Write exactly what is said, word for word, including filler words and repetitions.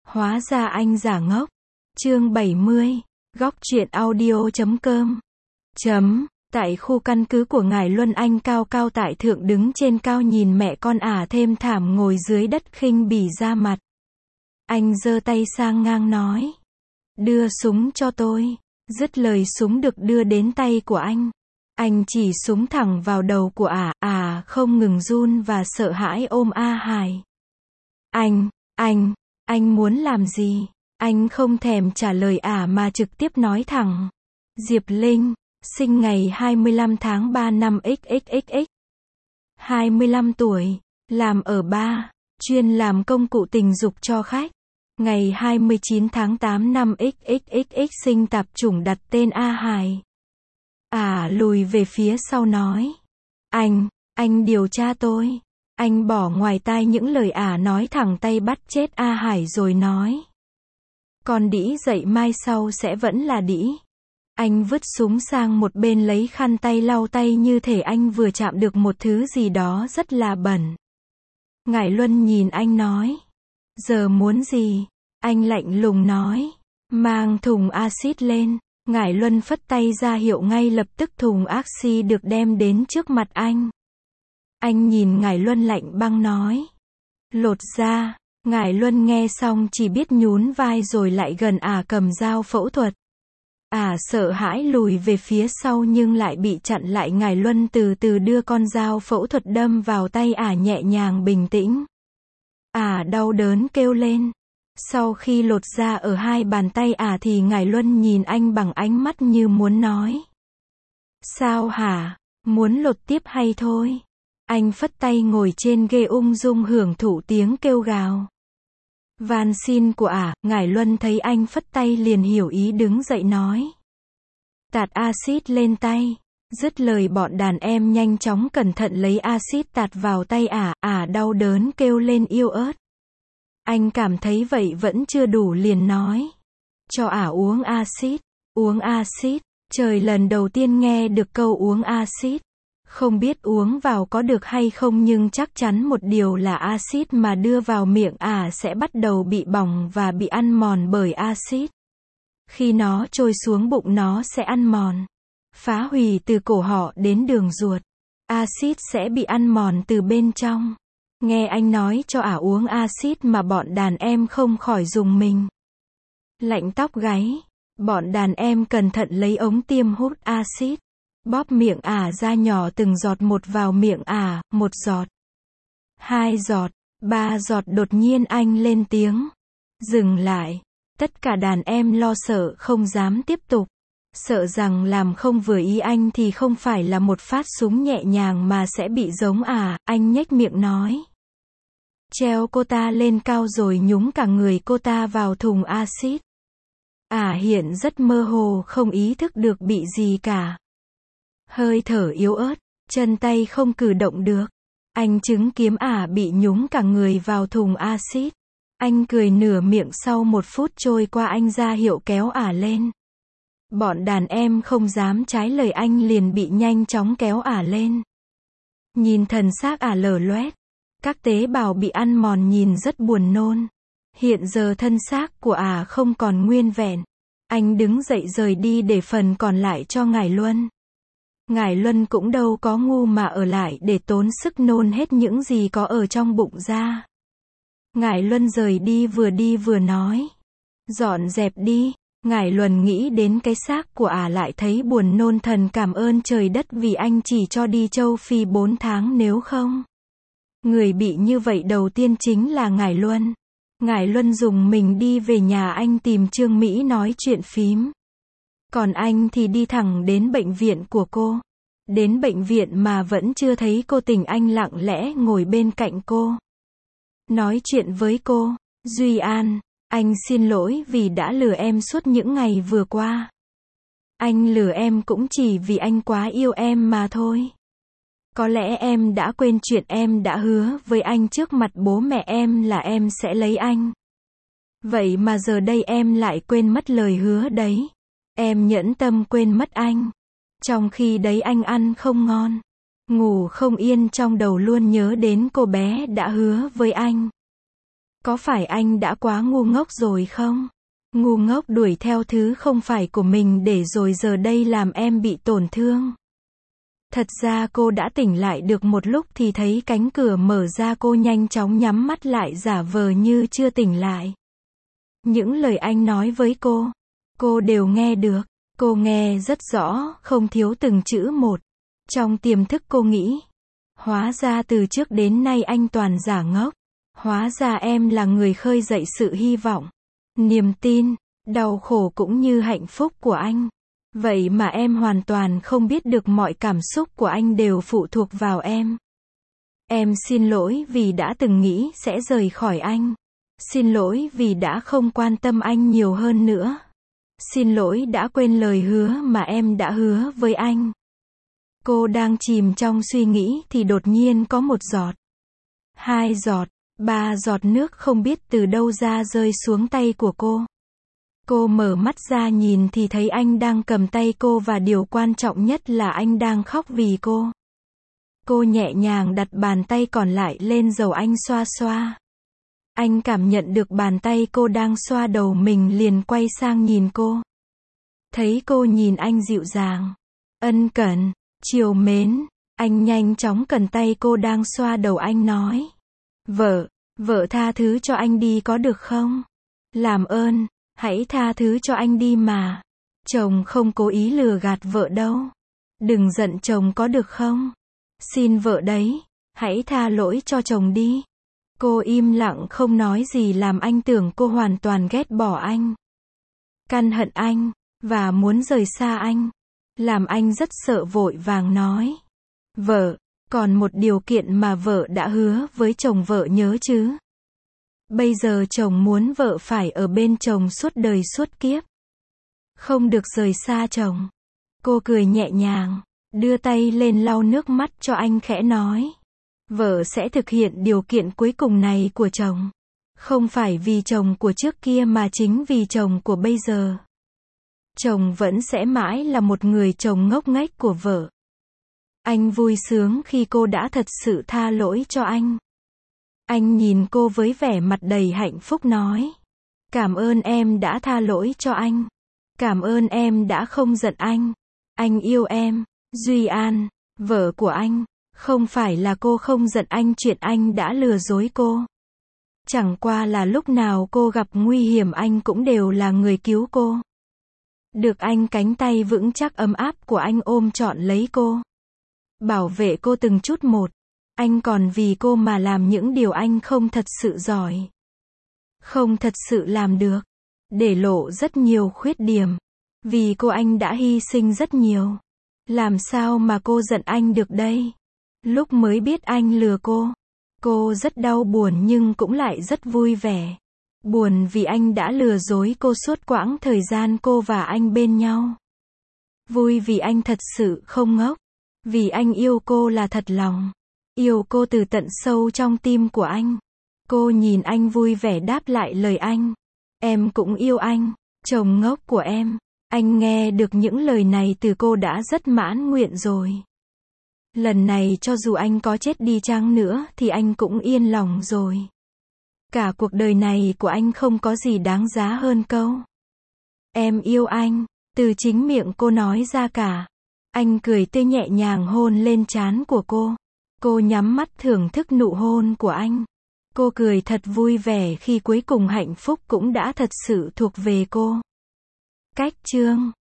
Hóa ra anh giả ngốc. Chương bảy mươi. Góc truyện audio chấm com. Chấm. Tại khu căn cứ của Ngải Luân, anh cao cao tại thượng đứng trên cao nhìn mẹ con ả thêm thảm ngồi dưới đất khinh bỉ ra mặt. Anh giơ tay sang ngang nói. Đưa súng cho tôi. Dứt lời súng được đưa đến tay của anh. Anh chỉ súng thẳng vào đầu của ả, ả không ngừng run và sợ hãi ôm A Hải. Anh, anh, anh muốn làm gì? Anh không thèm trả lời ả mà trực tiếp nói thẳng. Diệp Linh, sinh ngày hai mươi lăm tháng ba năm x x x x. hai mươi lăm tuổi, làm ở ba, chuyên làm công cụ tình dục cho khách. Ngày hai mươi chín tháng tám năm x x x x sinh tạp chủng đặt tên A Hải. Ả lùi về phía sau nói. Anh, anh điều tra tôi. Anh bỏ ngoài tai những lời ả nói, thẳng tay bắt chết A Hải rồi nói. Con đĩ dậy mai sau sẽ vẫn là đĩ. Anh vứt súng sang một bên, lấy khăn tay lau tay như thể anh vừa chạm được một thứ gì đó rất là bẩn. Ngải Luân nhìn anh nói. Giờ muốn gì? Anh lạnh lùng nói. Mang thùng axit lên. Ngải Luân phất tay ra hiệu, ngay lập tức thùng axi được đem đến trước mặt anh. Anh nhìn Ngải Luân lạnh băng nói. Lột ra. Ngải Luân nghe xong chỉ biết nhún vai rồi lại gần ả cầm dao phẫu thuật. Ả sợ hãi lùi về phía sau nhưng lại bị chặn lại. Ngải Luân từ từ đưa con dao phẫu thuật đâm vào tay ả, nhẹ nhàng bình tĩnh. Ả đau đớn kêu lên. Sau khi lột ra ở hai bàn tay ả thì Ngải Luân nhìn anh bằng ánh mắt như muốn nói. Sao hả? Muốn lột tiếp hay thôi? Anh phất tay ngồi trên ghế ung dung hưởng thụ tiếng kêu gào van xin của ả. Ngải Luân thấy anh phất tay liền hiểu ý, đứng dậy nói. Tạt axit lên tay. Dứt lời bọn đàn em nhanh chóng cẩn thận lấy axit tạt vào tay ả. Ả đau đớn kêu lên yếu ớt. Anh cảm thấy vậy vẫn chưa đủ liền nói. Cho ả uống axit. Uống axit. Trời, lần đầu tiên nghe được câu uống axit. Không biết uống vào có được hay không, nhưng chắc chắn một điều là axit mà đưa vào miệng ả sẽ bắt đầu bị bỏng và bị ăn mòn bởi axit. Khi nó trôi xuống bụng nó sẽ ăn mòn, phá hủy từ cổ họ đến đường ruột. Axit sẽ bị ăn mòn từ bên trong. Nghe anh nói cho ả uống axit mà bọn đàn em không khỏi rùng mình. Lạnh tóc gáy. Bọn đàn em cẩn thận lấy ống tiêm hút axit. Bóp miệng ả ra nhỏ từng giọt một vào miệng ả. Một giọt, hai giọt, ba giọt. Đột nhiên anh lên tiếng. Dừng lại. Tất cả đàn em lo sợ không dám tiếp tục. Sợ rằng làm không vừa ý anh thì không phải là một phát súng nhẹ nhàng mà sẽ bị giống ả. Anh nhếch miệng nói. Treo cô ta lên cao rồi nhúng cả người cô ta vào thùng axit. Ả hiện rất mơ hồ, không ý thức được bị gì cả. Hơi thở yếu ớt, chân tay không cử động được. Anh chứng kiến ả bị nhúng cả người vào thùng axit. Anh cười nửa miệng. Sau một phút trôi qua anh ra hiệu kéo ả lên. Bọn đàn em không dám trái lời, anh liền bị nhanh chóng kéo ả lên. Nhìn thần xác ả lở loét, các tế bào bị ăn mòn, nhìn rất buồn nôn. Hiện giờ thân xác của ả không còn nguyên vẹn. Anh đứng dậy rời đi để phần còn lại cho Ngải Luân. Ngải Luân cũng đâu có ngu mà ở lại để tốn sức nôn hết những gì có ở trong bụng ra. Ngải Luân rời đi, vừa đi vừa nói. Dọn dẹp đi. Ngải Luân nghĩ đến cái xác của ả lại thấy buồn nôn. Thần cảm ơn trời đất vì anh chỉ cho đi châu Phi bốn tháng, nếu không người bị như vậy đầu tiên chính là Ngải Luân. Ngải Luân dùng mình đi về nhà anh tìm Trương Mỹ nói chuyện phím. Còn anh thì đi thẳng đến bệnh viện của cô. Đến bệnh viện mà vẫn chưa thấy cô Tình, anh lặng lẽ ngồi bên cạnh cô. Nói chuyện với cô. Duy An, anh xin lỗi vì đã lừa em suốt những ngày vừa qua. Anh lừa em cũng chỉ vì anh quá yêu em mà thôi. Có lẽ em đã quên chuyện em đã hứa với anh trước mặt bố mẹ em là em sẽ lấy anh. Vậy mà giờ đây em lại quên mất lời hứa đấy. Em nhẫn tâm quên mất anh. Trong khi đấy anh ăn không ngon, ngủ không yên, trong đầu luôn nhớ đến cô bé đã hứa với anh. Có phải anh đã quá ngu ngốc rồi không? Ngu ngốc đuổi theo thứ không phải của mình để rồi giờ đây làm em bị tổn thương. Thật ra cô đã tỉnh lại được một lúc thì thấy cánh cửa mở ra, cô nhanh chóng nhắm mắt lại giả vờ như chưa tỉnh lại. Những lời anh nói với cô, cô đều nghe được. Cô nghe rất rõ, không thiếu từng chữ một. Trong tiềm thức cô nghĩ, hóa ra từ trước đến nay anh toàn giả ngốc. Hóa ra em là người khơi dậy sự hy vọng, niềm tin, đau khổ cũng như hạnh phúc của anh. Vậy mà em hoàn toàn không biết được mọi cảm xúc của anh đều phụ thuộc vào em. Em xin lỗi vì đã từng nghĩ sẽ rời khỏi anh. Xin lỗi vì đã không quan tâm anh nhiều hơn nữa. Xin lỗi đã quên lời hứa mà em đã hứa với anh. Cô đang chìm trong suy nghĩ thì đột nhiên có một giọt, hai giọt, ba giọt nước không biết từ đâu ra rơi xuống tay của cô. Cô mở mắt ra nhìn thì thấy anh đang cầm tay cô và điều quan trọng nhất là anh đang khóc vì cô. Cô nhẹ nhàng đặt bàn tay còn lại lên đầu anh xoa xoa. Anh cảm nhận được bàn tay cô đang xoa đầu mình liền quay sang nhìn cô. Thấy cô nhìn anh dịu dàng, ân cần, trìu mến, anh nhanh chóng cầm tay cô đang xoa đầu anh nói. Vợ, vợ tha thứ cho anh đi có được không? Làm ơn, hãy tha thứ cho anh đi mà. Chồng không cố ý lừa gạt vợ đâu. Đừng giận chồng có được không? Xin vợ đấy, hãy tha lỗi cho chồng đi. Cô im lặng không nói gì làm anh tưởng cô hoàn toàn ghét bỏ anh, căm hận anh, và muốn rời xa anh. Làm anh rất sợ vội vàng nói. Vợ, còn một điều kiện mà vợ đã hứa với chồng vợ nhớ chứ. Bây giờ chồng muốn vợ phải ở bên chồng suốt đời suốt kiếp. Không được rời xa chồng. Cô cười nhẹ nhàng, đưa tay lên lau nước mắt cho anh khẽ nói. Vợ sẽ thực hiện điều kiện cuối cùng này của chồng. Không phải vì chồng của trước kia mà chính vì chồng của bây giờ. Chồng vẫn sẽ mãi là một người chồng ngốc nghếch của vợ. Anh vui sướng khi cô đã thật sự tha lỗi cho anh. Anh nhìn cô với vẻ mặt đầy hạnh phúc nói. Cảm ơn em đã tha lỗi cho anh. Cảm ơn em đã không giận anh. Anh yêu em. Duy An, vợ của anh. Không phải là cô không giận anh chuyện anh đã lừa dối cô. Chẳng qua là lúc nào cô gặp nguy hiểm anh cũng đều là người cứu cô. Được anh cánh tay vững chắc ấm áp của anh ôm trọn lấy cô. Bảo vệ cô từng chút một. Anh còn vì cô mà làm những điều anh không thật sự giỏi. Không thật sự làm được. Để lộ rất nhiều khuyết điểm. Vì cô anh đã hy sinh rất nhiều. Làm sao mà cô giận anh được đây? Lúc mới biết anh lừa cô, cô rất đau buồn nhưng cũng lại rất vui vẻ. Buồn vì anh đã lừa dối cô suốt quãng thời gian cô và anh bên nhau. Vui vì anh thật sự không ngốc. Vì anh yêu cô là thật lòng. Yêu cô từ tận sâu trong tim của anh. Cô nhìn anh vui vẻ đáp lại lời anh. Em cũng yêu anh, chồng ngốc của em. Anh nghe được những lời này từ cô đã rất mãn nguyện rồi. Lần này cho dù anh có chết đi chăng nữa thì anh cũng yên lòng rồi. Cả cuộc đời này của anh không có gì đáng giá hơn câu em yêu anh, từ chính miệng cô nói ra cả. Anh cười tươi nhẹ nhàng hôn lên trán của cô. Cô nhắm mắt thưởng thức nụ hôn của anh. Cô cười thật vui vẻ khi cuối cùng hạnh phúc cũng đã thật sự thuộc về cô. Cách chương